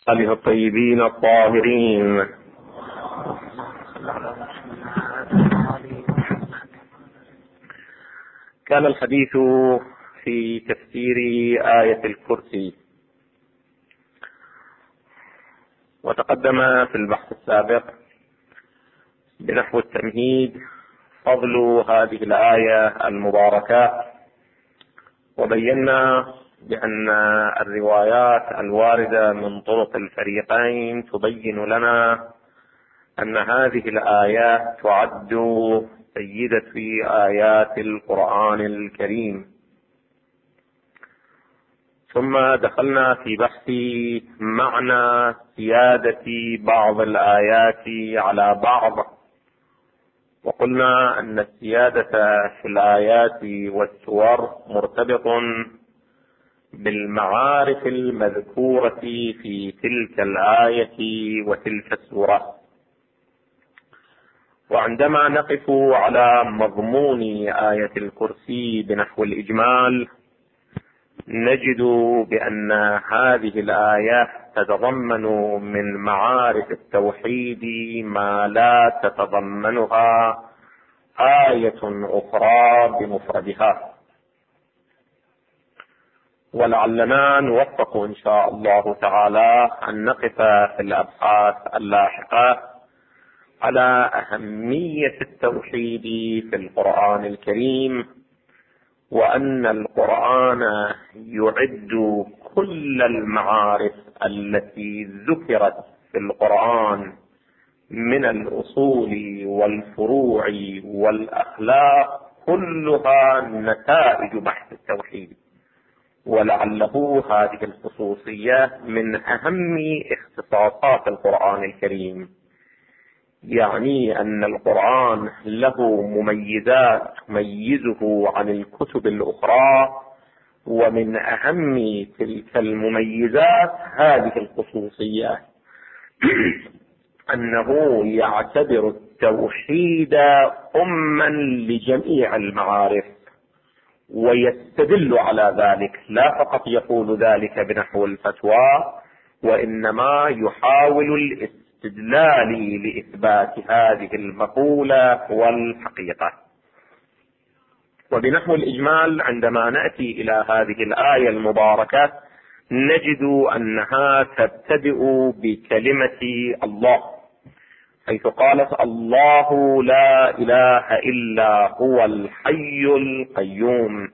آله الطيبين الطاهرين. كان الحديث في تفسير آية الكرسي، وتقدم في البحث السابق بنحو التمهيد فضل هذه الآية المباركة، وبينا بأن الروايات الواردة من طرق الفريقين تبين لنا أن هذه الآيات تعد سيدة آيات القرآن الكريم. ثم دخلنا في بحث معنى سيادة بعض الآيات على بعض، وقلنا أن السيادة في الآيات والسور مرتبط بالمعارف المذكورة في تلك الآية وتلك السورة. وعندما نقف على مضمون آية الكرسي بنحو الإجمال، نجد بأن هذه الآية تتضمن من معارف التوحيد ما لا تتضمنها آية أخرى بمفردها، ولعلنا نوفق إن شاء الله تعالى أن نقف في الأبحاث اللاحقة على أهمية التوحيد في القرآن الكريم، وأن القرآن يعد كل المعارف التي ذكرت في القرآن من الأصول والفروع والأخلاق كلها نتائج بحث التوحيد. ولعله هذه الخصوصية من أهم اختصاصات القرآن الكريم، يعني أن القرآن له مميزات تميزه عن الكتب الأخرى، ومن أهم تلك المميزات هذه الخصوصية أنه يعتبر التوحيد أما لجميع المعارف، ويستدل على ذلك، لا فقط يقول ذلك بنحو الفتوى، وإنما يحاول الاستدلال لإثبات هذه المقولة والحقيقة. وبنحو الإجمال عندما نأتي إلى هذه الآية المباركة نجد أنها تبتدئ بكلمة الله، حيث قالت: الله لا إله إلا هو الحي القيوم.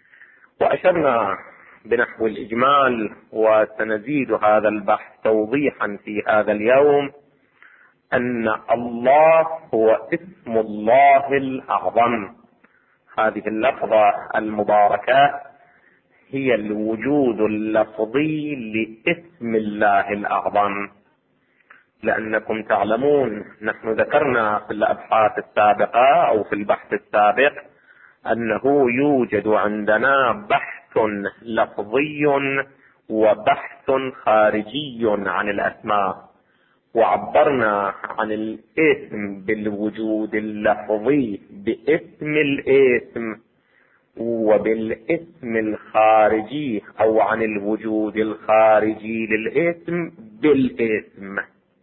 وأشرنا بنحو الإجمال، وسنزيد هذا البحث توضيحا في هذا اليوم، أن الله هو اسم الله الأعظم. هذه اللفظة المباركة هي الوجود اللفظي لاسم الله الأعظم، لأنكم تعلمون نحن ذكرنا في الأبحاث السابقة أو في البحث السابق أنه يوجد عندنا بحث لفظي وبحث خارجي عن الأسماء، وعبرنا عن الاسم بالوجود اللفظي باسم الاسم، وبالاسم الخارجي أو عن الوجود الخارجي للاسم بالاسم.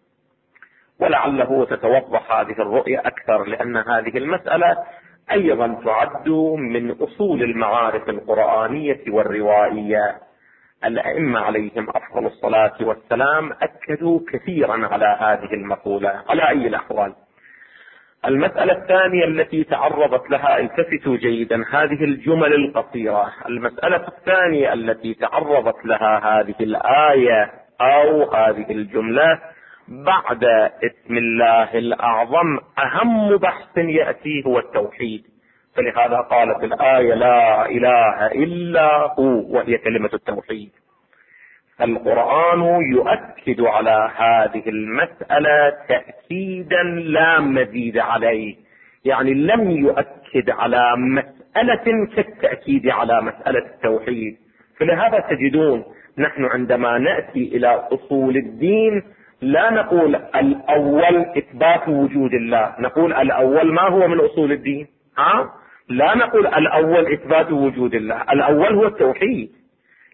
ولعله تتوضح هذه الرؤية أكثر، لأن هذه المسألة أيضا تعد من أصول المعارف القرآنية والروائية. الأئمة عليهم أفضل الصلاة والسلام أكدوا كثيرا على هذه المقولة على أي الأحوال. المسألة الثانية التي تعرضت لها، التفتوا جيدا هذه الجمل القصيرة، المسألة الثانية التي تعرضت لها هذه الآية أو هذه الجملة بعد اسم الله الأعظم أهم بحث يأتي هو التوحيد، فلهذا قالت الآية: لا إله إلا هو، وهي كلمة التوحيد. القرآن يؤكد على هذه المسألة تأكيدا لا مزيد عليه، يعني لم يؤكد على مسألة كالتأكيد على مسألة التوحيد. فلهذا تجدون نحن عندما نأتي إلى أصول الدين لا نقول الأول إثبات وجود الله، نقول الأول ما هو من أصول الدين؟ لا نقول الأول إثبات وجود الله، الأول هو التوحيد،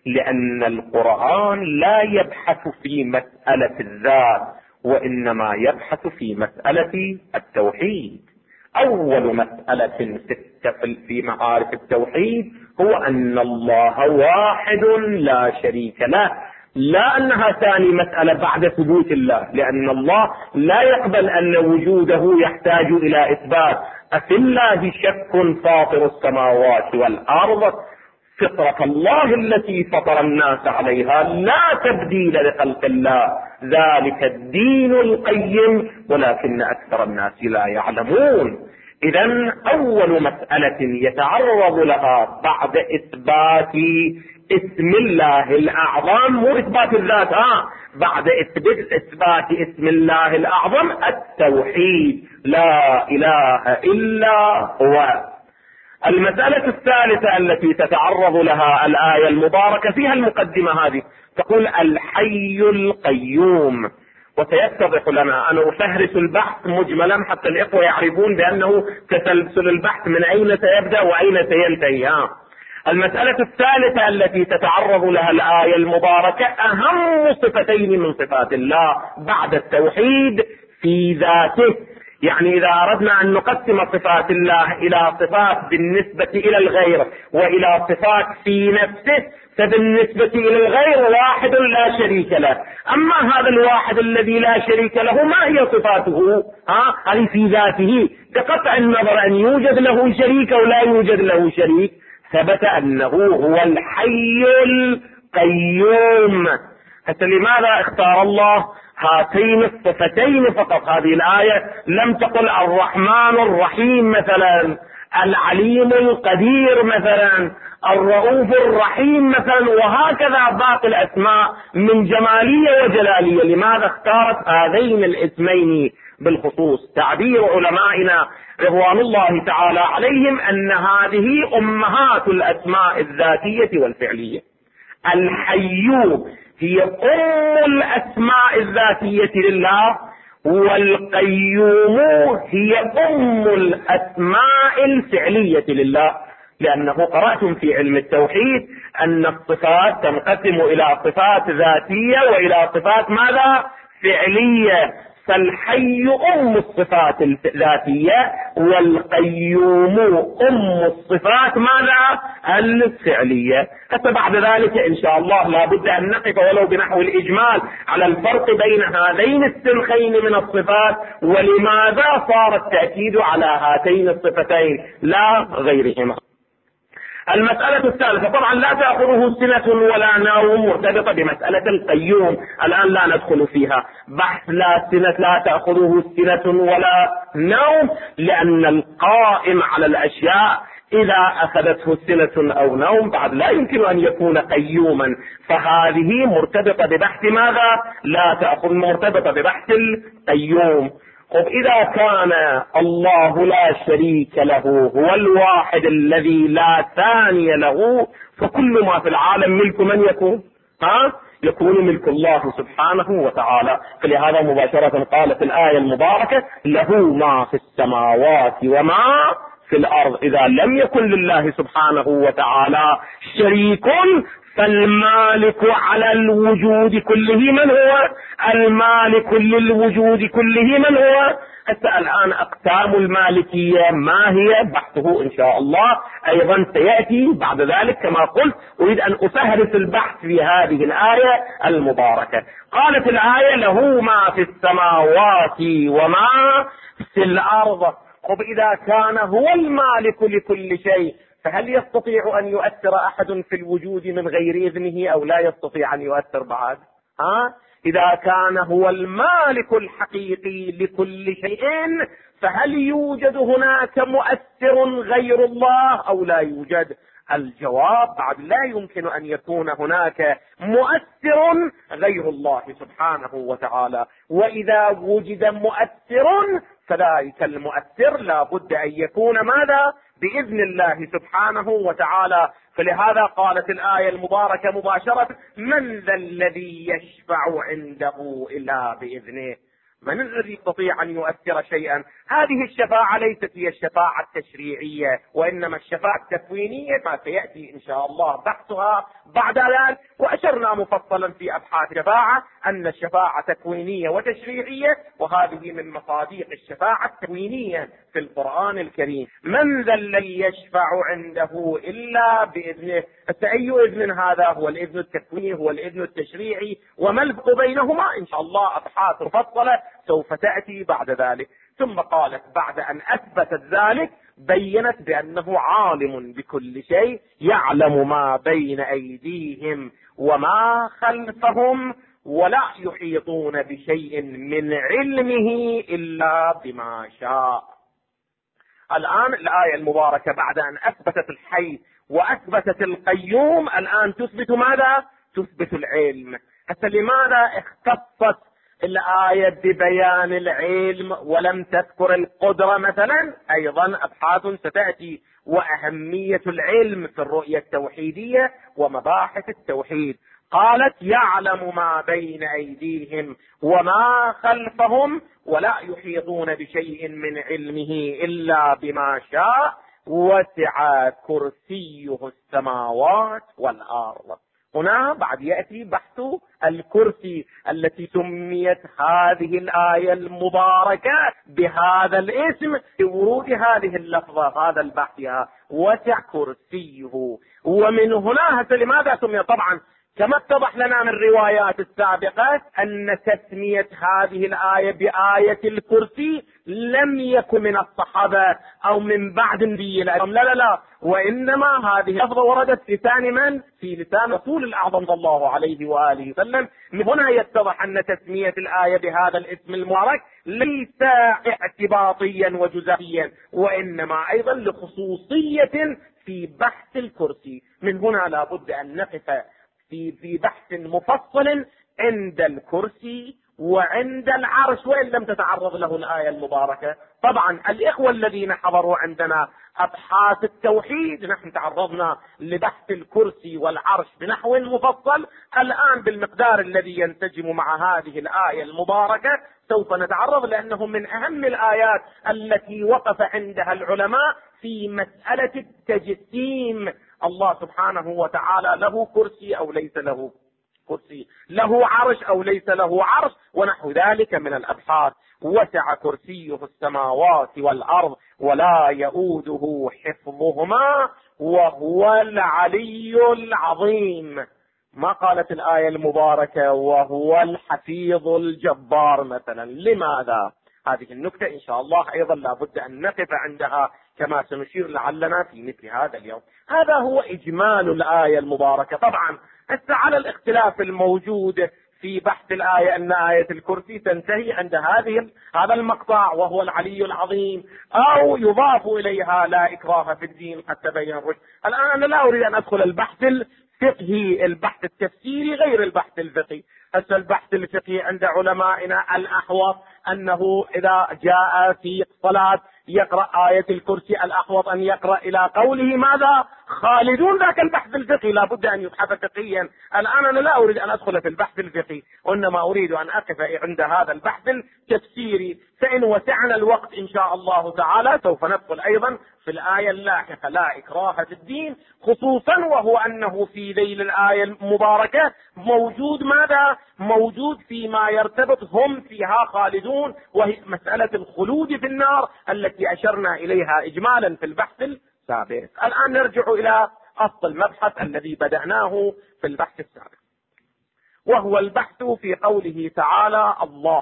لأن القرآن لا يبحث في مسألة الذات، وإنما يبحث في مسألة التوحيد. أول مسألة في معارف التوحيد هو أن الله واحد لا شريك له، لا أنها ثاني مسألة بعد ثبوت الله، لأن الله لا يقبل أن وجوده يحتاج إلى إثبات. أفي الله شك فاطر السماوات والأرض، فطرة الله التي فطر الناس عليها لا تبديل لخلق الله، ذلك الدين القيم ولكن أكثر الناس لا يعلمون. إذن أول مسألة يتعرض لها بعد إثبات اسم الله الأعظم، مو إثبات الذات، بعد إثبات اسم الله الأعظم التوحيد، لا إله إلا هو. المسألة الثالثة التي تتعرض لها الآية المباركة فيها المقدمة هذه، تقول الحي القيوم. وسيتضح لنا، أنا أفهرس البحث مجملا حتى الإخوة يعرفون بأنه تسلسل البحث من أين سيبدأ وأين سينتهي. المسألة الثالثة التي تتعرض لها الآية المباركة أهم صفتين من صفات الله بعد التوحيد في ذاته. يعني إذا أردنا أن نقسم صفات الله إلى صفات بالنسبة إلى الغير وإلى صفات في نفسه، فبالنسبة إلى الغير واحد لا شريك له. أما هذا الواحد الذي لا شريك له ما هي صفاته؟ هذه في ذاته، بقطع النظر أن يوجد له شريك أو لا يوجد له شريك، ثبت أنه هو الحي القيوم. حتى لماذا اختار الله هاتين الصفتين فقط؟ هذه الآية لم تقل الرحمن الرحيم مثلا، العليم القدير مثلا، الرؤوف الرحيم مثلا، وهكذا باقي الأسماء من جمالية وجلالية. لماذا اختارت هذين الاسمين بالخصوص؟ تعبير علمائنا رضوان الله تعالى عليهم أن هذه أمهات الأسماء الذاتية والفعلية. الحي هي الأسماء الذاتية لله، والقيوم هي الأسماء الفعلية لله. لأنه قرأتم في علم التوحيد أن الصفات تنقسم إلى صفات ذاتية وإلى صفات ماذا؟ فعلية. فالحي الصفات الذاتية، والقيوم الصفات ماذا؟ الفعلية. حتى بعد ذلك إن شاء الله لابد أن نقف ولو بنحو الإجمال على الفرق بين هذين السنخين من الصفات، ولماذا صار التأكيد على هاتين الصفتين لا غيرهما. المسألة الثالثة طبعا لا تأخذه سنة ولا نوم، مرتبطة بمسألة القيوم، الآن لا ندخل فيها بحث لا تأخذه سنة ولا نوم، لأن القائم على الأشياء إذا أخذته سنة أو نوم بعد لا يمكن أن يكون قيوما، فهذه مرتبطة ببحث ماذا؟ لا تأخذ، مرتبطة ببحث القيوم. طب إذا كان الله لا شريك له، هو الواحد الذي لا ثاني له، فكل ما في العالم ملك من يكون؟ يكون ملك الله سبحانه وتعالى. فلهذا مباشرة قالت الآية المباركة له ما في السماوات وما في الأرض. إذا لم يكن لله سبحانه وتعالى شريك، فالمالك على الوجود كله من هو؟ المالك للوجود كله من هو؟ حتى الآن أقسام المالكية ما هي؟ بحثه إن شاء الله أيضا سيأتي بعد ذلك. كما قلت أريد أن أفهرس البحث في هذه الآية المباركة. قالت الآية له ما في السماوات وما في الأرض. طب إذا كان هو المالك لكل شيء، فهل يستطيع أن يؤثر أحد في الوجود من غير إذنه أو لا يستطيع أن يؤثر بعد؟ إذا كان هو المالك الحقيقي لكل شيء، فهل يوجد هناك مؤثر غير الله أو لا يوجد؟ الجواب بعد لا يمكن أن يكون هناك مؤثر غير الله سبحانه وتعالى. وإذا وجد مؤثر فذلك المؤثر لا بد أن يكون ماذا؟ بإذن الله سبحانه وتعالى. فلهذا قالت الآية المباركة مباشرة من ذا الذي يشفع عنده إلا بإذنه. من الذي يستطيع أن يؤثر شيئا؟ هذه الشفاعة ليست هي الشفاعة التشريعية، وإنما الشفاعة التكوينية ما سيأتي إن شاء الله بحثها بعد ذلك. وأشرنا مفصلا في أبحاث الشفاعة أن الشفاعة تكوينية وتشريعية، وهذه من مصادق الشفاعة التكوينية في القرآن الكريم. من ذا الذي يشفع عنده إلا بإذنه؟ فأي إذن هذا؟ هو الإذن التكويني، هو الإذن التشريعي، وما الفرق بينهما؟ إن شاء الله أبحاث مفصلة سوف تأتي بعد ذلك. ثم قالت بعد أن أثبتت ذلك بينت بأنه عالم بكل شيء، يعلم ما بين أيديهم وما خلفهم، ولا يحيطون بشيء من علمه إلا بما شاء. الآن الآية المباركة بعد أن أثبتت الحي وأثبتت القيوم، الآن تثبت ماذا؟ تثبت العلم. حتى لماذا اختصت الآية ببيان العلم ولم تذكر القدرة مثلا؟ أيضا أبحاث ستأتي، وأهمية العلم في الرؤية التوحيدية ومباحث التوحيد. قالت يعلم ما بين أيديهم وما خلفهم ولا يحيطون بشيء من علمه إلا بما شاء، وسع كرسيه السماوات والأرض. هنا بعد يأتي بحث الكرسي التي سميت هذه الآية المباركة بهذا الاسم لورود هذه اللفظة، هذا البحث وسع كرسيه. ومن هنا لماذا سمي؟ طبعا كما اتضح لنا من الروايات السابقة أن تسمية هذه الآية بآية الكرسي لم يكن من الصحابة أو من بعد النبي، لا، وإنما هذه اللفظة وردت في لسان من؟ في لسان رسول الأعظم صلى الله عليه وآله وسلم. من هنا يتضح أن تسمية الآية بهذا الاسم المبارك ليس اعتباطيا وجزئيا، وإنما أيضا لخصوصية في بحث الكرسي. من هنا لابد أن نقف في بحث مفصل عند الكرسي وعند العرش، وإن لم تتعرض له الآية المباركة. طبعا الإخوة الذين حضروا عندنا أبحاث التوحيد، نحن تعرضنا لبحث الكرسي والعرش بنحو مفصل. الآن بالمقدار الذي ينسجم مع هذه الآية المباركة سوف نتعرض، لأنه من أهم الآيات التي وقف عندها العلماء في مسألة التجسيم. الله سبحانه وتعالى له كرسي أو ليس له كرسي، له عرش أو ليس له عرش، ونحو ذلك من الأبحاث. وسع كرسيه السماوات والأرض ولا يؤوده حفظهما وهو العلي العظيم. ما قالت الآية المباركة وهو الحفيظ الجبار مثلا؟ لماذا؟ هذه النكتة إن شاء الله أيضا لابد أن نقف عندها كما سنشير لعلنا في مثل هذا اليوم. هذا هو إجمال الآية المباركة. طبعا على الاختلاف الموجود في بحث الآية أن آية الكرسي تنتهي عند هذا المقطع وهو العلي العظيم، أو يضاف إليها لا إكراه في الدين قد تبين الرشد. الآن أنا لا أريد أن أدخل البحث الفقهي، البحث التفسيري غير البحث الفقهي. هسه البحث الفقهي عند علمائنا الأحوط أنه إذا جاء في الصلاة يقرأ آية الكرسي، الأحوط أن يقرأ إلى قوله ماذا؟ خالدون. ذاك البحث الفقهي لابد أن يبحث فقهيا. الآن أنا لا أريد أن أدخل في البحث الفقهي، وإنما أريد أن أقف عند هذا البحث التفسيري. فإن وسعنا الوقت إن شاء الله تعالى سوف ندخل أيضا في الآية اللاحقة لا إكراه في الدين، خصوصا وهو أنه في ذيل الآية المباركة موجود ماذا؟ موجود فيما يرتبط هم فيها خالدون، وهي مسألة الخلود في النار التي أشرنا إليها إجمالا في البحث السابق. الآن نرجع إلى أصل المبحث الذي بدأناه في البحث السابق، وهو البحث في قوله تعالى الله.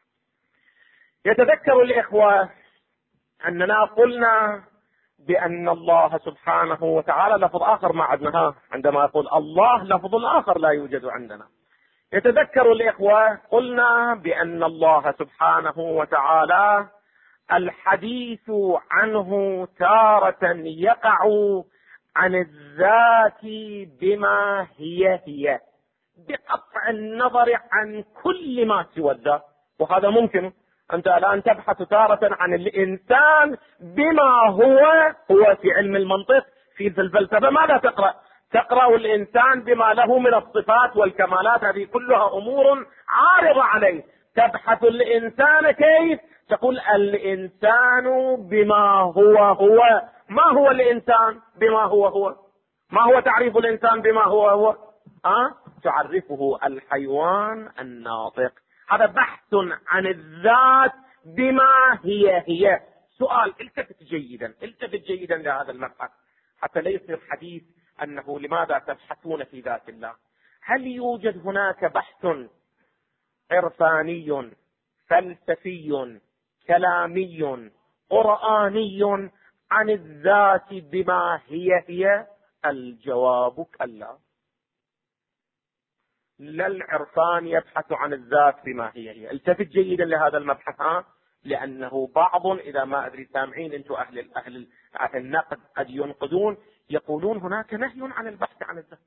يتذكر الإخوة أننا قلنا بأن الله سبحانه وتعالى لفظ آخر ما عندنا، عندما يقول الله لفظ آخر لا يوجد عندنا. يتذكر الإخوة قلنا بأن الله سبحانه وتعالى الحديث عنه تارة يقع عن الذات بما هي بقطع النظر عن كل ما سوى الذات، وهذا ممكن. أنت الآن تبحث تارة عن الإنسان بما هو في علم المنطق، في الفلسفة ماذا تقرأ؟ تقرأ الإنسان بما له من الصفات والكمالات، هذه كلها أمور عارضة عليه. تبحث الإنسان كيف؟ تقول الإنسان بما هو. ما هو الإنسان بما هو؟ ما هو تعريف الإنسان بما هو؟ تعرفه الحيوان الناطق. هذا بحث عن الذات بما هي. سؤال، التفت جيدا لهذا المبحث حتى لا يصير حديث أنه لماذا تبحثون في ذات الله. هل يوجد هناك بحث عرفاني فلسفي كلامي قرآني عن الذات بما هي؟ الجواب كلا. لا العرفان يبحث عن الذات بما هي. التفت جيدا لهذا المبحث، لأنه بعض إذا ما أدري سامعين أنتم أهل النقد قد ينقدون، يقولون هناك نهي عن البحث عن الذات.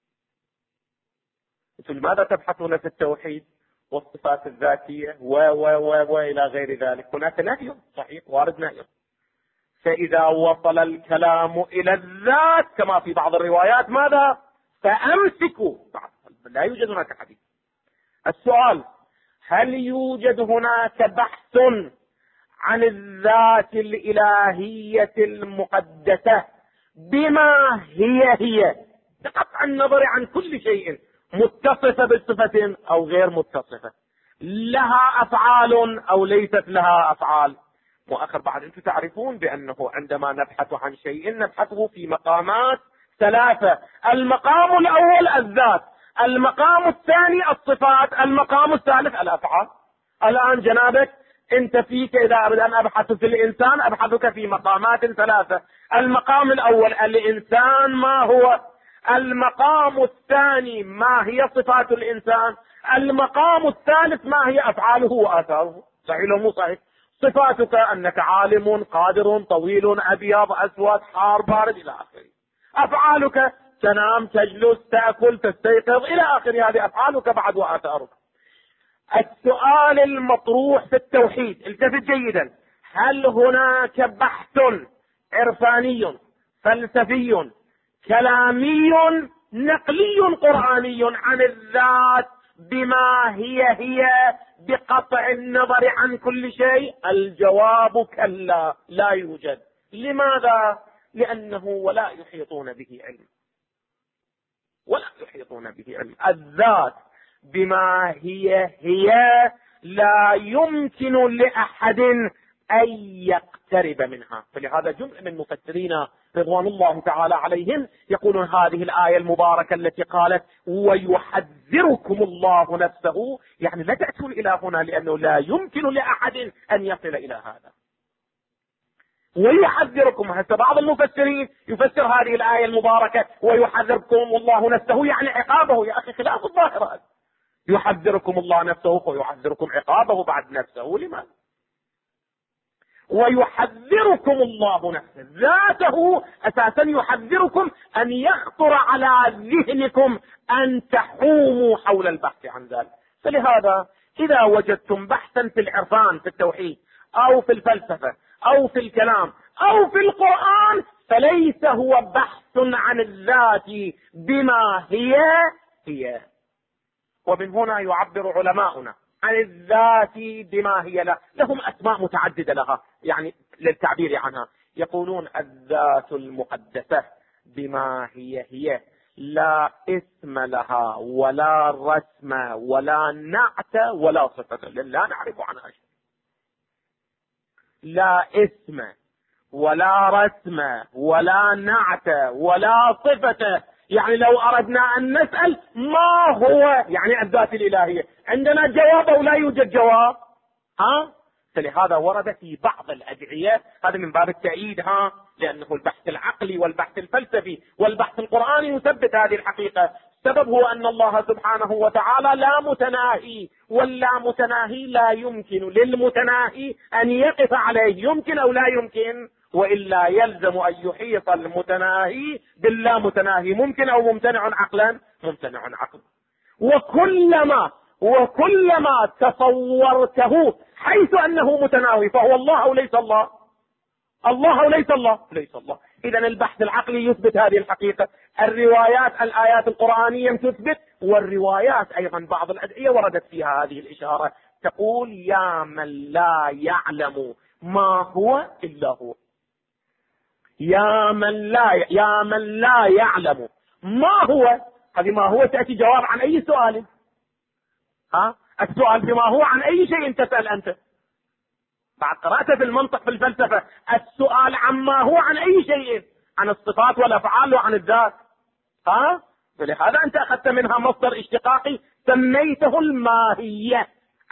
أنتم لماذا تبحثون في التوحيد والصفات الذاتية وإلى غير ذلك؟ هناك نهي صحيح، وارد نهي. فإذا وصل الكلام إلى الذات كما في بعض الروايات ماذا؟ فأمسكوا. لا يوجد هناك حديث. السؤال، هل يوجد هناك بحث عن الذات الإلهية المقدسة بما هي بقطع النظر عن كل شيء، متصفة بالصفة أو غير متصفة، لها أفعال أو ليست لها أفعال؟ مؤخر بعد أنتم تعرفون بأنه عندما نبحث عن شيء نبحثه في مقامات ثلاثة. المقام الأول الذات، المقام الثاني الصفات، المقام الثالث الأفعال. الآن جنابك أنت فيك إذا أريد أن أبحث في الإنسان أبحثك في مقامات ثلاثة. المقام الأول الإنسان ما هو، المقام الثاني ما هي صفات الإنسان، المقام الثالث ما هي أفعاله وآثاره. صحيح لو مو صحيح؟ صفاتك أنك عالم قادر طويل أبيض أسود حار بارد إلى آخره. أفعالك تنام تجلس تأكل تستيقظ إلى آخره، هذه أفعالك بعد وآثارك. السؤال المطروح في التوحيد، التفت جيدا، هل هناك بحث عرفاني فلسفي كلامي نقلي قرآني عن الذات بما هي بقطع النظر عن كل شيء؟ الجواب كلا، لا يوجد. لماذا؟ لأنه ولا يحيطون به علم، الذات بما هي لا يمكن لأحد أن يقترب منها. فلهذا جمع من مفسرين رضوان الله تعالى عليهم يقولون هذه الآية المباركة التي قالت ويحذركم الله نفسه، يعني لا تأتون إلى هنا لأنه لا يمكن لأحد أن يصل إلى هذا. ويحذركم، حتى بعض المفسرين يفسر هذه الآية المباركة ويحذركم الله نفسه يعني عقابه. يا أخي خلاف الظاهر هذا، يحذركم الله نفسه ويحذركم عقابه بعد نفسه. لماذا؟ ويحذركم الله نفسه، ذاته أساسا يحذركم أن يخطر على ذهنكم أن تحوموا حول البحث عن ذلك. فلهذا إذا وجدتم بحثا في العرفان في التوحيد أو في الفلسفة أو في الكلام أو في القرآن فليس هو بحث عن الذات بما هي. ومن هنا يعبر علماؤنا عن الذات بما هي لهم أسماء متعددة لها، يعني للتعبير عنها. يقولون الذات المقدسة بما هي لا اسم لها ولا رسم ولا نعت ولا صفة، لا نعرف عنها شيء. لا اسم ولا رسم ولا نعت ولا صفة. يعني لو أردنا أن نسأل ما هو يعني الذات الإلهية، عندنا جواب أو لا يوجد جواب؟ فلهذا ورد في بعض الأدعية، هذا من باب التأييد، لأنه البحث العقلي والبحث الفلسفي والبحث القرآني يثبت هذه الحقيقة. السبب هو أن الله سبحانه وتعالى لا متناهي، واللا متناهي لا يمكن للمتناهي أن يقف عليه، يمكن أو لا يمكن؟ وإلا يلزم أن يحيط المتناهي باللا متناهي. ممكن أو ممتنع عقلا؟ ممتنع عقلا. وكلما تصورته حيث أنه متناهي فهو الله أو ليس الله؟ الله أو ليس الله؟ ليس الله. إذا البحث العقلي يثبت هذه الحقيقة، الروايات الآيات القرآنية تثبت، والروايات أيضا بعض الأدعية وردت فيها هذه الإشارة تقول يا من لا يعلم ما هو إلا هو. يا من لا يعلم ما هو. هذه ما هو تأتي جواب عن أي سؤال. السؤال بما هو عن أي شيء تسأل أنت. بعد قرأت في المنطق في الفلسفة السؤال عما هو عن أي شيء، عن الصفات والأفعال وعن الذات. فلهذا أنت أخذت منها مصدر اشتقاقي سميته الماهية.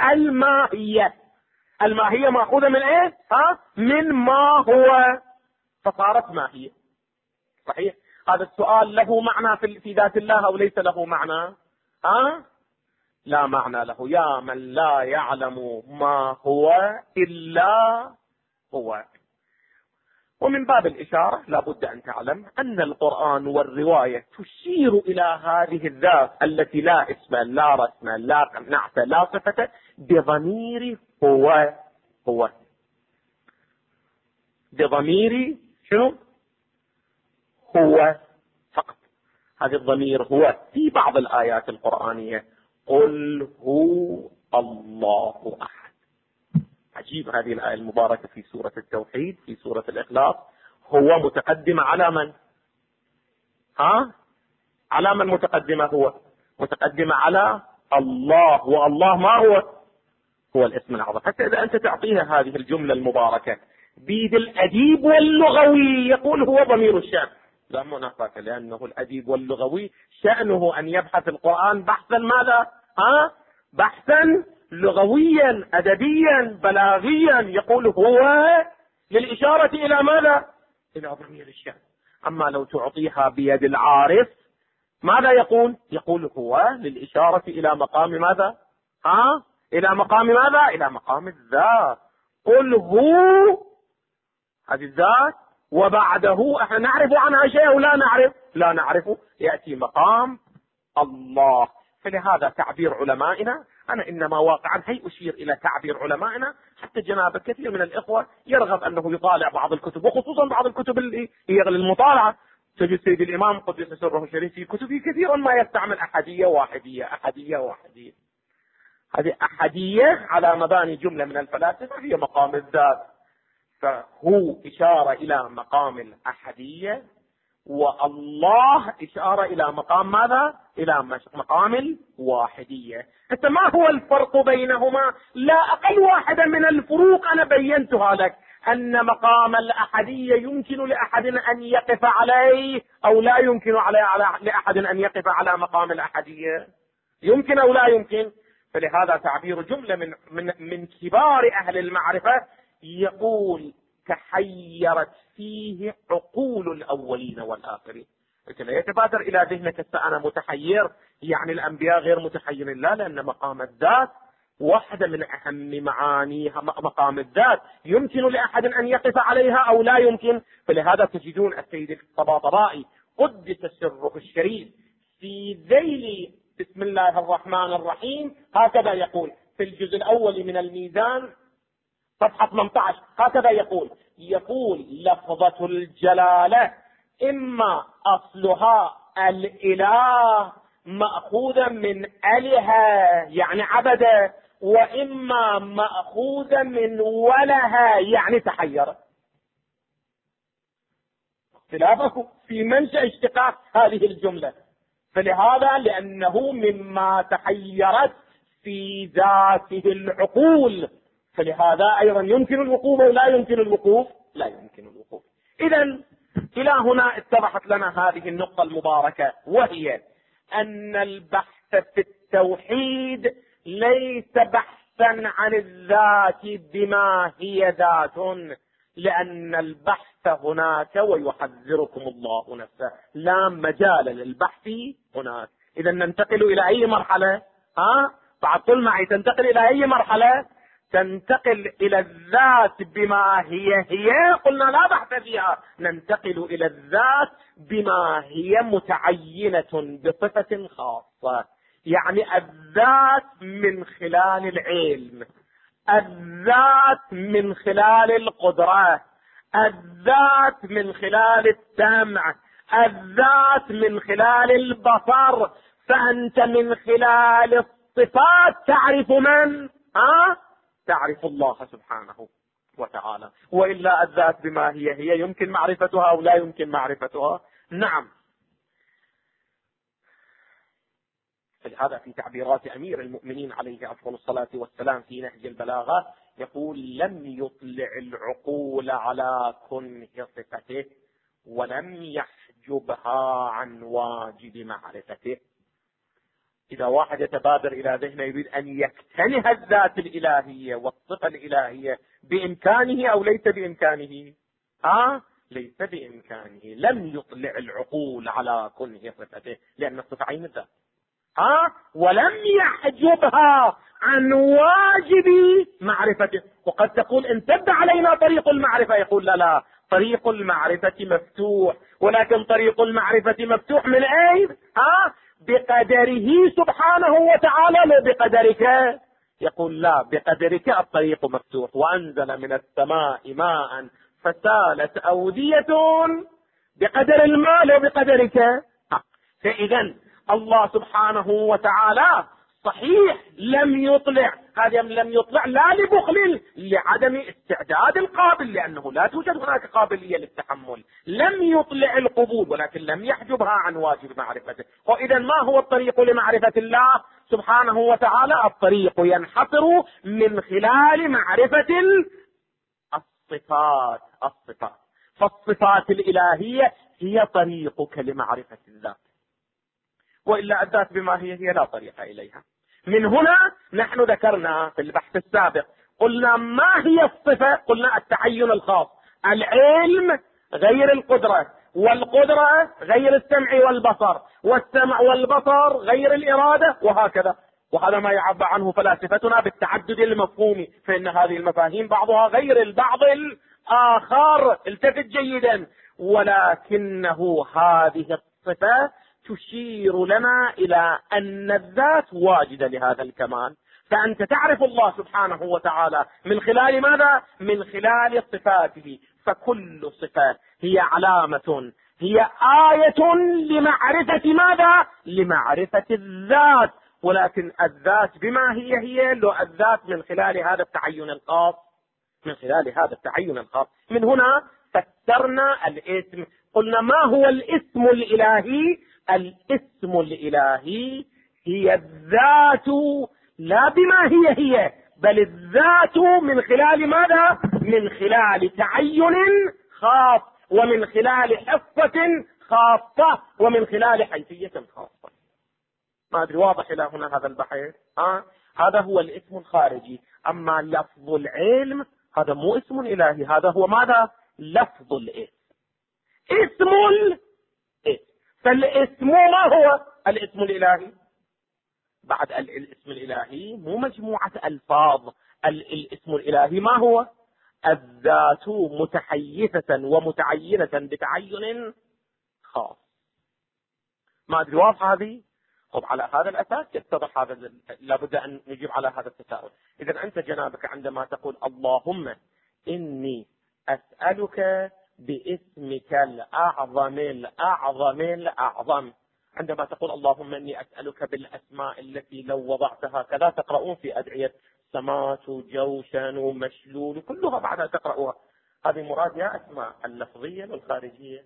الماهية مأخوذة من إيه؟ من ما هو، فصارت ماهية. صحيح. هذا السؤال له معنى في ذات الله أو ليس له معنى؟ لا معنى له. يا من لا يعلم ما هو إلا هو. ومن باب الإشارة لابد أن تعلم أن القرآن والرواية تشير إلى هذه الذات التي لا اسم لا رسم لا نعت لا صفة بضمير هو. بضمير شنو؟ هو فقط. هذا الضمير هو في بعض الآيات القرآنية قل هو الله أحد. عجيب هذه الآية المباركة في سورة التوحيد في سورة الإخلاص. هو متقدمة على من؟ على من متقدمة؟ هو متقدمة على الله. والله ما هو الاسم الأعظم. حتى إذا أنت تعطيها هذه الجملة المباركة بيد الأديب واللغوي يقول هو ضمير الشأن، لا منافاة، لأنه الأديب واللغوي شأنه أن يبحث القرآن بحثا ماذا؟ بحثا لغويا أدبيا بلاغيا، يقول هو للإشارة إلى ماذا؟ إلى ضمير الشأن. أما لو تعطيها بيد العارف ماذا يقول؟ يقول هو للإشارة إلى مقام ماذا؟ إلى مقام ماذا؟ إلى مقام الذات. قل هو هذه الذات، وبعده احنا نعرف عنها شيء او لا نعرف يأتي مقام الله. فلهذا تعبير علمائنا، أنا إنما واقعا هي أشير إلى تعبير علمائنا حتى جناب كثير من الإخوة يرغب أنه يطالع بعض الكتب، وخصوصا بعض الكتب اللي هي للمطالعة. تجد سيد الإمام قدس سره الشريف في كتبه كثيرا ما يستعمل أحدية واحدية. هذه أحدية على مباني جملة من الفلاسفة هي مقام الذات، فهو إشارة إلى مقام الأحدية، والله إشارة إلى مقام ماذا؟ إلى مقام الواحدية. حتى ما هو الفرق بينهما؟ لا أقل واحدة من الفروق أنا بينتها لك، أن مقام الأحدية يمكن لأحد أن يقف عليه أو لا يمكن لأحد أن يقف على مقام الأحدية. يمكن أو لا يمكن. فلهذا تعبير جملة من كبار أهل المعرفة يقول تحيرت فيه عقول الأولين والآخرين. لا يتبادر إلى ذهنك أنا متحير يعني الأنبياء غير متحيرين، لا، لأن مقام الذات واحدة من أهم معانيها. مقام الذات يمكن لأحد أن يقف عليها أو لا يمكن. فلهذا تجدون السيد الطباطبائي قدس سره الشريف في ذيل بسم الله الرحمن الرحيم هكذا يقول في الجزء الأول من الميزان صفحة 18 هكذا يقول لفظة الجلالة إما أصلها الإله مأخوذا من أله يعني عبد، وإما مأخوذا من وله يعني تحير. اختلافه في منشأ اشتقاق هذه الجملة. فلهذا لأنه مما تحيرت في ذاته العقول، فلهذا أيضا يمكن الوقوف أو لا يمكن الوقوف؟ لا يمكن الوقوف. إذن إلى هنا اتضحت لنا هذه النقطة المباركة، وهي أن البحث في التوحيد ليس بحثا عن الذات بما هي ذات، لأن البحث هناك ويحذركم الله نفسه لا مجال للبحث هناك. إذا ننتقل إلى أي مرحلة؟ بعد قل معي تنتقل إلى أي مرحلة؟ تنتقل إلى الذات بما هي قلنا لا بحث فيها، ننتقل إلى الذات بما هي متعينة بصفة خاصة، يعني الذات من خلال العلم، الذات من خلال القدرة، الذات من خلال السمع، الذات من خلال البصر. فأنت من خلال الصفات تعرف من؟ تعرف الله سبحانه وتعالى. وإلا الذات بما هي يمكن معرفتها أو لا يمكن معرفتها؟ نعم. هذا في تعبيرات أمير المؤمنين عليه أفضل الصلاة والسلام في نهج البلاغة، يقول: لم يطلع العقول على كنه صفته ولم يحجبها عن واجب معرفته. إذا واحد يتبادر إلى ذهنه يريد أن يكتنه الذات الإلهية والصفة الإلهية، بإمكانه أو ليس بإمكانه؟ ليس بإمكانه. لم يطلع العقول على كنه صفته، لأن الصفة عين الذات. ولم يحجبها عن واجب معرفته. وقد تقول: انسد علينا طريق المعرفة. يقول: لا، طريق المعرفة مفتوح، ولكن طريق المعرفة مفتوح من أين؟ بقدره سبحانه وتعالى، لا بقدرك. يقول: لا، بقدرك الطريق مفتوح. وأنزل من السماء ماء فسالت أودية بقدر الماء لا بقدرك. فإذا الله سبحانه وتعالى صحيح لم يطلع، هذا لم يطلع لا لبخل، لعدم استعداد القابل، لأنه لا توجد هناك قابلية للتحمل. لم يطلع القبول، ولكن لم يحجبها عن واجب معرفته. وإذا ما هو الطريق لمعرفة الله سبحانه وتعالى؟ الطريق ينحصر من خلال معرفة الصفات. فالصفات الإلهية هي طريقك لمعرفة الذات، وإلا الذات بما هي لا طريق إليها. من هنا نحن ذكرنا في البحث السابق، قلنا ما هي الصفة؟ قلنا التعين الخاص، العلم غير القدرة، والقدرة غير السمع والبصر، والسمع والبصر غير الإرادة، وهكذا. وهذا ما يعبر عنه فلاسفتنا بالتعدد المفهومي، فإن هذه المفاهيم بعضها غير البعض الآخر. التفت جيدا. ولكنه هذه الصفة تشير لنا إلى أن الذات واجدة لهذا الكمال. فأنت تعرف الله سبحانه وتعالى من خلال ماذا؟ من خلال صفاته. فكل صفة هي علامة، هي آية لمعرفة ماذا؟ لمعرفة الذات. ولكن الذات بما هي لو الذات من خلال هذا التعين الخاص، من هنا فسرنا الاسم. قلنا: ما هو الاسم الإلهي؟ الاسم الإلهي هي الذات، لا بما هي، بل الذات من خلال ماذا؟ من خلال تعين خاص، ومن خلال حصة خاصة، ومن خلال حيثية خاصة. ما أدري واضح إلى هنا هذا البحث؟ هذا هو الاسم الخارجي. أما لفظ العلم هذا مو اسم إلهي، هذا هو ماذا؟ لفظ الاسم، اسم الاسم. فالاسم ما هو؟ الاسم الإلهي. بعد الاسم الإلهي مو مجموعة ألفاظ. الاسم الإلهي ما هو؟ الذات متحيزة ومتعينة بتعين خاص. ما أدري واضح هذه؟ طب على هذا الأساس يتضح هذا، لابد أن نجيب على هذا التساؤل. إذا أنت جنابك عندما تقول: اللهم إني أسألك باسمك الأعظم، عندما تقول اللهم إني أسألك بالأسماء التي لو وضعتها كذا، تقرؤون في أدعية سمات وجوشن ومشلول كلها بعدها تقرؤوها. هذه مراد يا أسماء اللفظية والخارجية؟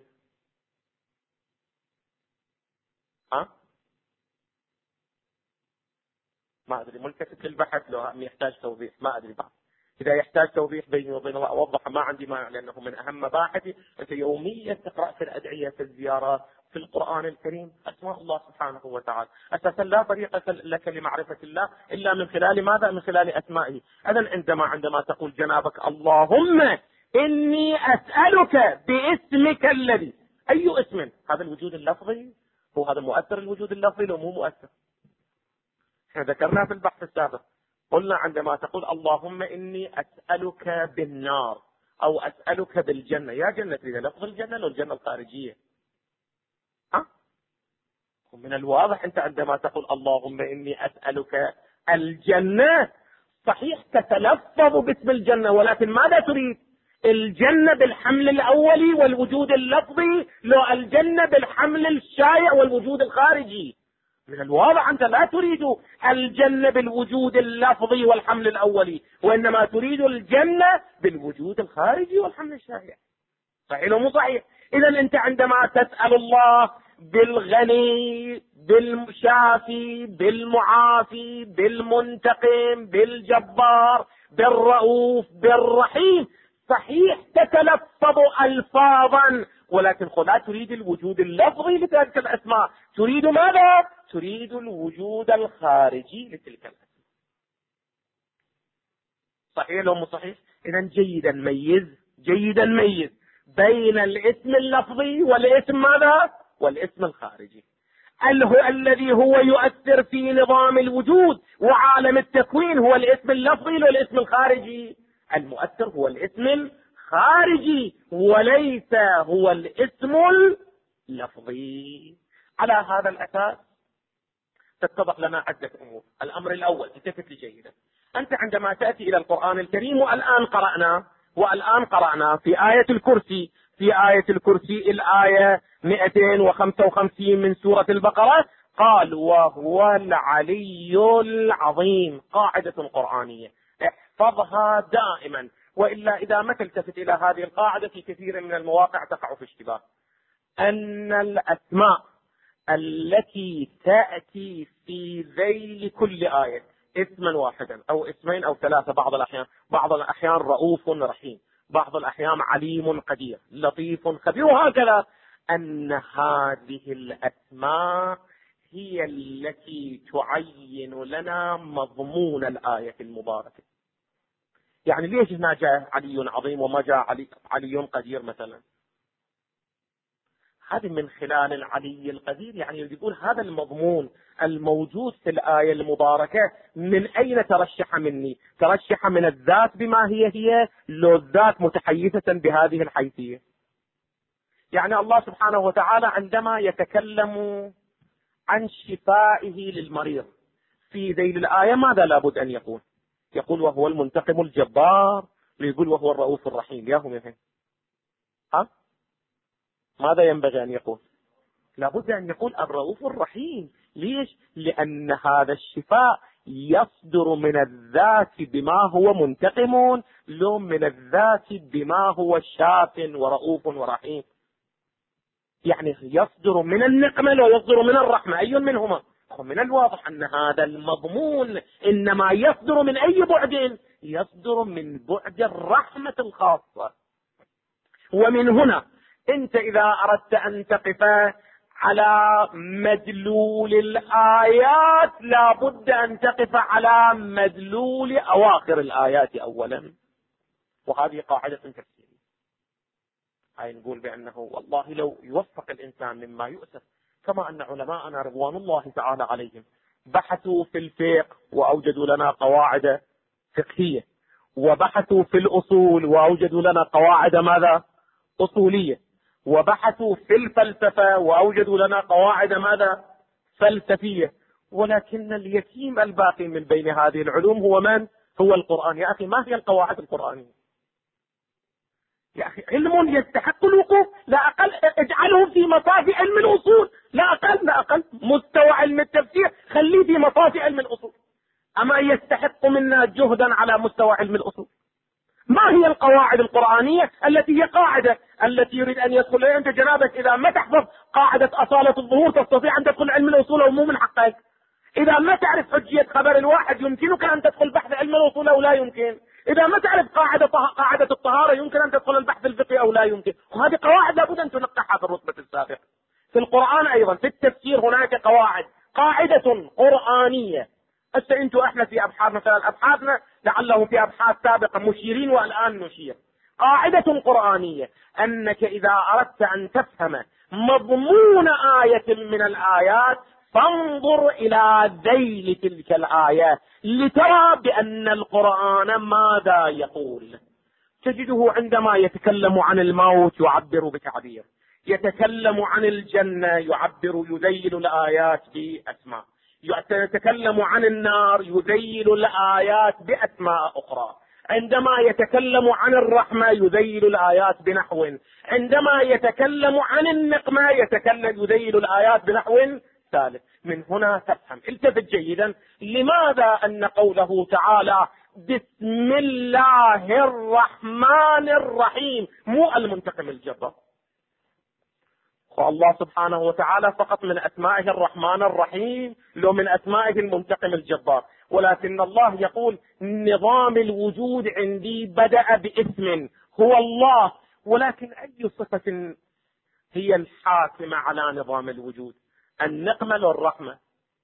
ما أدري، ملتفت للبحث لو يحتاج توضيح، ما أدري بعد. إذا يحتاج توضيح بيني وبين الله أوضح، ما عندي مانع، لأنه من أهم مباحثي. أنت يوميا تقرأ في الأدعية، في الزيارات، في القرآن الكريم أسماء الله سبحانه وتعالى. أساسا لا طريقة لك لمعرفة الله إلا من خلال ماذا؟ من خلال أسمائه. إذن عندما تقول جنابك اللهم إني أسألك باسمك الذي، أي اسم؟ هذا الوجود اللفظي هو هذا مؤثر، الوجود اللفظي لو مو مؤثر. ذكرنا في البحث السابق، قلنا عندما تقول اللهم إني أسألك بالنار أو أسألك بالجنة، يا جنة إذا لفظ الجنة لو الجنة الخارجية. ومن الواضح أنت عندما تقول اللهم إني أسألك الجنة، صحيح تتلفظ باسم الجنة، ولكن ماذا تريد؟ الجنة بالحمل الأولي والوجود اللفظي، لو الجنة بالحمل الشائع والوجود الخارجي. من الواضح أنت لا تريد الجنة بالوجود اللفظي والحمل الأولي، وإنما تريد الجنة بالوجود الخارجي والحمل الشائع. صحيح ولا مو صحيح؟ إذا أنت عندما تسأل الله بالغني، بالشافي، بالمعافي، بالمنتقم، بالجبار، بالرؤوف، بالرحيم، صحيح تتلفظ ألفاظا، ولكن لا تريد الوجود اللفظي لتلك الأسماء. تريد ماذا؟ تريد الوجود الخارجي لتلك الأسماء. صحيح لو مو صحيح؟ إذا جيدا ميز بين الاسم اللفظي والاسم ماذا؟ والاسم الخارجي. الذي هو يؤثر في نظام الوجود وعالم التكوين هو الاسم اللفظي والاسم الخارجي. المؤثر هو الاسم الخارجي وليس هو الاسم اللفظي. على هذا الأساس تتضح لنا عدة أمور. الأمر الأول، التفت لي جيدا، أنت عندما تأتي إلى القرآن الكريم والآن قرأنا في آية الكرسي الآية 255 من سورة البقرة، قال وهو العلي العظيم. قاعدة قرآنية احفظها دائما، وإلا إذا ما تلتفت إلى هذه القاعدة في كثير من المواقع تقع في اشتباه. أن الأسماء التي تأتي في ذيل كل آية اسما واحدا أو اسمين أو ثلاثة، بعض الأحيان رؤوف رحيم، بعض الأحيان عليم قدير، لطيف خبير، وهكذا، أن هذه الأسماء هي التي تعين لنا مضمون الآية المباركة. يعني ليش هنا جاء علي عظيم وما جاء علي قدير مثلا؟ هذه من خلال العلي القدير، يعني يقول هذا المضمون الموجود في الآية المباركة من أين ترشح مني؟ ترشح من الذات بما هي لو الذات متحيزة بهذه الحيثية. يعني الله سبحانه وتعالى عندما يتكلم عن شفائه للمريض في ذيل الآية ماذا لابد أن يقول؟ يقول وهو المنتقم الجبار، ويقول وهو الرؤوف الرحيم. ياهم يفهم؟ ماذا ينبغي أن يقول؟ لابد أن يقول الرؤوف الرحيم. ليش؟ لأن هذا الشفاء يصدر من الذات بما هو منتقم، لو من الذات بما هو شاف ورؤوف ورحيم. يعني يصدر من النقمة ويصدر من الرحمة، أي منهما؟ ومن الواضح أن هذا المضمون إنما يصدر من أي بعد؟ يصدر من بعد الرحمة الخاصة. ومن هنا أنت إذا أردت أن تقف على مدلول الآيات لابد أن تقف على مدلول أواخر الآيات أولا، وهذه قاعدة تفسيرية. هاي نقول بأنه والله لو يوفق الإنسان مما يؤسف، كما أن علماءنا رضوان الله تعالى عليهم بحثوا في الفقه وأوجدوا لنا قواعد فقهية، وبحثوا في الأصول وأوجدوا لنا قواعد ماذا؟ أصولية، وبحثوا في الفلسفة وأوجدوا لنا قواعد ماذا؟ فلسفية. ولكن اليتيم الباقي من بين هذه العلوم هو من؟ هو القرآن. يا أخي ما هي القواعد القرآنية؟ يا أخي علم يستحق الوقوف، لا أقل اجعله في مصاف علم الأصول، لا أقل مستوى علم التفسير خليه في مصاف علم الأصول. أما يستحق منا جهدا على مستوى علم الأصول؟ ما هي القواعد القرآنية التي هي قاعدة التي يريد أن يدخل؟ أنت جنابك إذا ما تحفظ قاعدة أصالة الظهور تستطيع أن تدخل علم الأصول أو مو من حقك؟ إذا ما تعرف حجية خبر الواحد يمكنك أن تدخل بحث علم الأصول أو لا يمكن؟ إذا ما تعرف قاعدة الطهارة يمكن أن تدخل البحث الفقهي أو لا يمكن؟ وهذه قواعد لابد أن تنقحها في الرتبة السابقة. في القرآن أيضا في التفسير هناك قواعد، قاعدة قرآنية. أنتم احنا في ابحاث مثلا ابحاثنا لعله في ابحاث سابقه مشيرين والان نشير. قاعده قرانيه انك اذا اردت ان تفهم مضمون ايه من الايات فانظر الى ذيل تلك الايه لترى بان القران ماذا يقول. تجده عندما يتكلم عن الموت يعبر بتعبير، يتكلم عن الجنه يعبر يذيل الايات باسماء، يتكلم عن النار يذيل الآيات بأسماء أخرى، عندما يتكلم عن الرحمة يذيل الآيات بنحو، عندما يتكلم عن النقمة يذيل الآيات بنحو ثالث. من هنا تفهم، التفت جيدا، لماذا أن قوله تعالى بسم الله الرحمن الرحيم مو المنتقم الجبار؟ فالله سبحانه وتعالى فقط من أسمائه الرحمن الرحيم، لو من أسمائه المنتقم الجبار، ولكن الله يقول نظام الوجود عندي بدأ باسم هو الله، ولكن أي صفة هي الحاكمة على نظام الوجود؟ النقمة والرحمة؟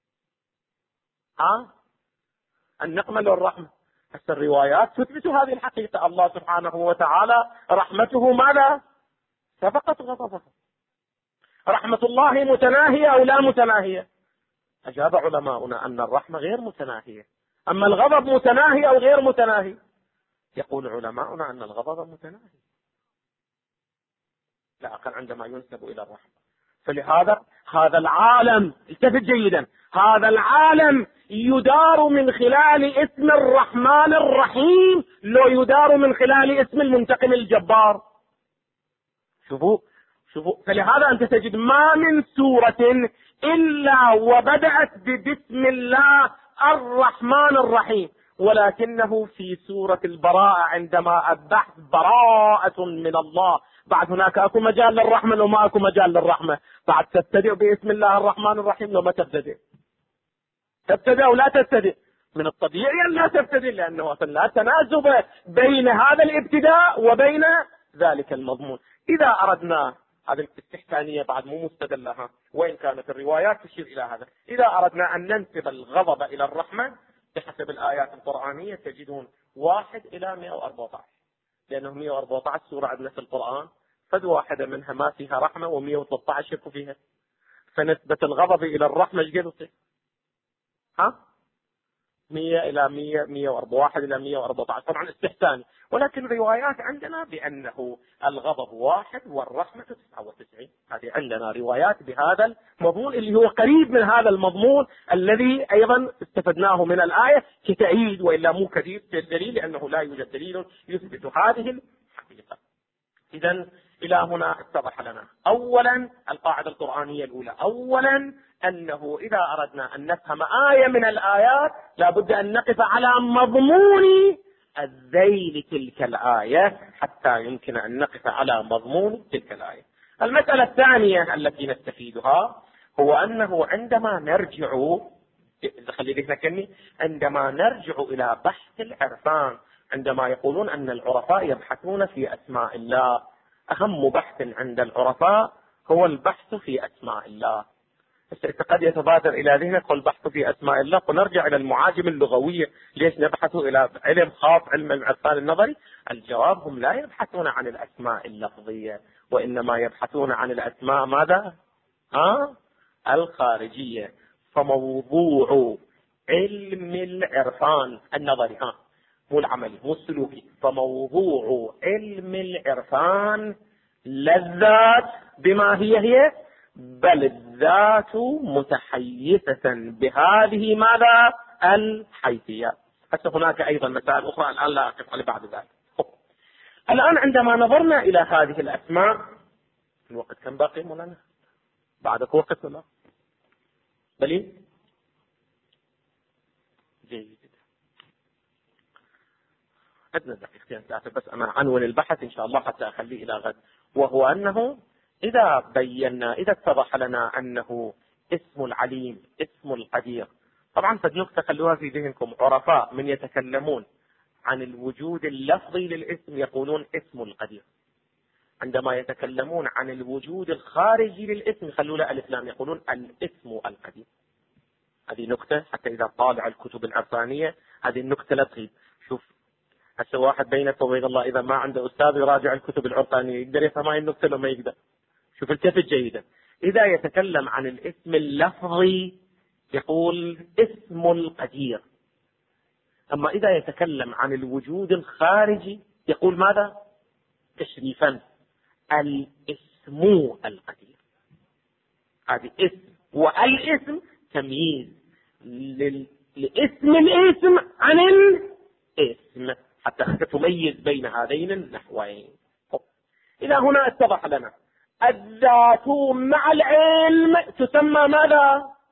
النقمة والرحمة. بس الروايات تثبت هذه الحقيقة، الله سبحانه وتعالى رحمته ماذا؟ سبقت غضبه. رحمة الله متناهية أو لا متناهية؟ أجاب علماؤنا أن الرحمة غير متناهية. أما الغضب متناهي أو غير متناهي؟ يقول علماؤنا أن الغضب متناهي، لا أقل عندما ينسب إلى الرحمة. فلهذا هذا العالم، التفت جيدا، هذا العالم يدار من خلال اسم الرحمن الرحيم، لو يدار من خلال اسم المنتقم الجبار. شوفوا، فلهذا أنت تجد ما من سورة إلا وبدأت ببسم الله الرحمن الرحيم، ولكنه في سورة البراءة عندما البحث براءة من الله، بعد هناك أكو مجال للرحمة لو ما أكو مجال للرحمة، بعد تبتدئ باسم الله الرحمن الرحيم لو ما تبتدئ أو لا تبتدئ، من الطبيعي أن لا تبتدئ، لأنه أصلا لا تناسب بين هذا الابتداء وبين ذلك المضمون. إذا أردنا هذه الاستحسانية بعد مو مستدلها، وإن كانت الروايات تشير إلى هذا، إذا أردنا أن ننسب الغضب إلى الرحمة بحسب الآيات القرآنية تجدون 1 إلى 114، لأنه 114 سورة عندنا في القرآن، فد واحدة منها ما فيها رحمة و113 يكون فيها، فنسبة الغضب إلى الرحمة ايش قد تصير؟ 100 إلى 100، 101 إلى 114، طبعا استحساني، ولكن الروايات عندنا بأنه الغضب 1 والرحمة 99. هذه عندنا روايات بهذا المضمون اللي هو قريب من هذا المضمون الذي أيضا استفدناه من الآية كتأييد، وإلا مو كدليل، لأنه لا يوجد دليل يثبت هذه الحقيقة. إذن إلى هنا اتضح لنا أولا القاعدة القرآنية الأولى، أولا أنه إذا أردنا أن نفهم آية من الآيات لابد أن نقف على مضمون الذيل تلك الآية حتى يمكن أن نقف على مضمون تلك الآية. المسألة الثانية التي نستفيدها هو أنه عندما نرجع، عندما نرجع إلى بحث العرفان، عندما يقولون أن العرفاء يبحثون في أسماء الله، أهم بحث عند العرفاء هو البحث في أسماء الله. قد يتبادر إلى ذهنك البحث في أسماء الله، ونرجع إلى المعاجم اللغوية، ليش نبحث إلى علم خاص علم العرفان النظري؟ الجواب هم لا يبحثون عن الأسماء اللفظية، وإنما يبحثون عن الأسماء ماذا؟ الخارجية. فموضوع علم العرفان النظري، مو العملي مو السلوكي، فموضوع علم العرفان لا الذات بما هي بل الذات متحيزة بهذه ماذا؟ الحيثية. حتى هناك أيضا مسائل أخرى الآن لا أقف على بعد ذلك. الآن عندما نظرنا إلى هذه الأسماء، الوقت كم باقي مولانا؟ بعدك وقت ولا؟ بلي؟ جيد. عندنا دقيقتين ثلاثة بس أنا عنون البحث إن شاء الله حتى أخليه إلى غد، وهو أنه إذا اتضح لنا أنه اسم العليم اسم القدير، طبعا فد نقطة خلوها في ذهنكم، عرفاء من يتكلمون عن الوجود اللفظي للاسم يقولون اسم القدير، عندما يتكلمون عن الوجود الخارجي للاسم خلوا له ألف لام يقولون الاسم القدير. هذه نقطة حتى إذا طالع الكتب العرفانية هذه النقطة لا تغيب. شوف هسه واحد بينك وبين الله إذا ما عنده أستاذ يراجع الكتب العرفانية يقدر يفهم هاي النقطة لو ما يقدر. شوف التفت جيدا، إذا يتكلم عن الاسم اللفظي يقول اسم القدير، أما إذا يتكلم عن الوجود الخارجي يقول ماذا؟ تشريفا الاسم القدير. هذه اسم، والاسم تمييز لاسم الاسم عن الاسم حتى تميز بين هذين النحوين. إلى هنا اتضح لنا الذات مع العلم تسمى ماذا؟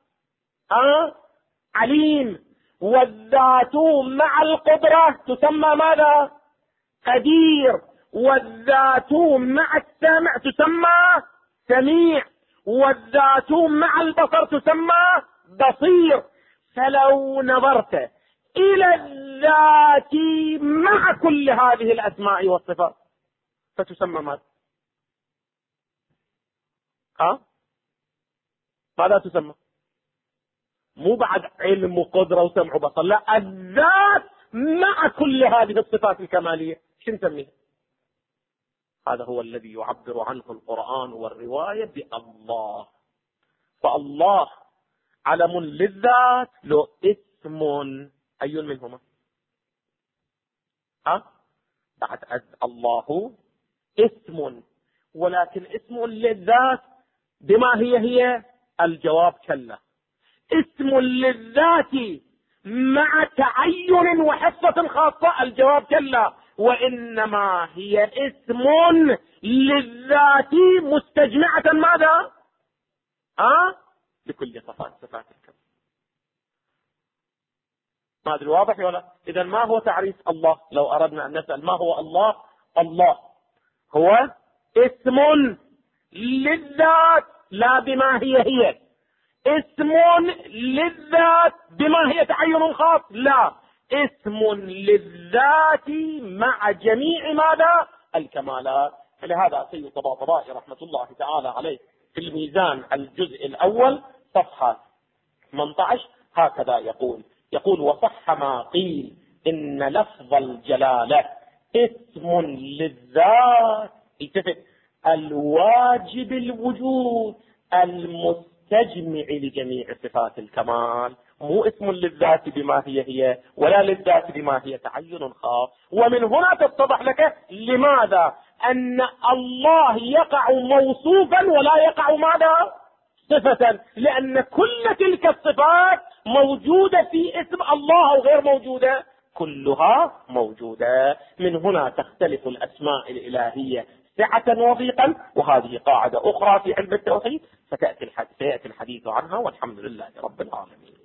عليم. والذات مع القدرة تسمى ماذا؟ قدير. والذات مع السمع تسمى سميع. والذات مع البصر تسمى بصير. فلو نظرت إلى الذات مع كل هذه الأسماء والصفات فتسمى ماذا؟ ماذا تسمى؟ مو بعد علم وقدرة وسمع وبصر، لا، الذات مع كل هذه الصفات الكمالية شو نسميه؟ هذا هو الذي يعبر عنه القرآن والرواية بالله. فالله علم للذات له اسم، أي منهما؟ بعد الله اسم، ولكن اسم للذات بما هي الجواب كلا. اسم للذات مع تعين وحصة خاصة، الجواب كلا، وإنما هي اسم للذات مستجمعة ماذا؟ لكل صفات الكون. ما أدري واضح ولا؟ إذا ما هو تعريف الله؟ لو أردنا أن نسأل ما هو الله؟ الله هو اسم للذات لا بما هي. اسم للذات بما هي تعين خاص؟ لا، اسم للذات مع جميع ماذا؟ الكمالات. فلهذا سيد الطباطبائي رحمة الله تعالى عليه في الميزان الجزء الأول صفحة 18 هكذا يقول وصح ما قيل إن لفظ الجلالة اسم للذات، التفت، الواجب الوجود المستجمع لجميع صفات الكمال، مو اسم للذات بما هي ولا للذات بما هي تعين خاص. ومن هنا تتضح لك لماذا أن الله يقع موصوفا ولا يقع ماذا؟ صفة، لأن كل تلك الصفات موجودة في اسم الله أو غير موجودة؟ كلها موجودة. من هنا تختلف الأسماء الإلهية سعة وضيقا، وهذه قاعدة أخرى في علم التوحيد سيأتي الحديث عنها، والحمد لله رب العالمين.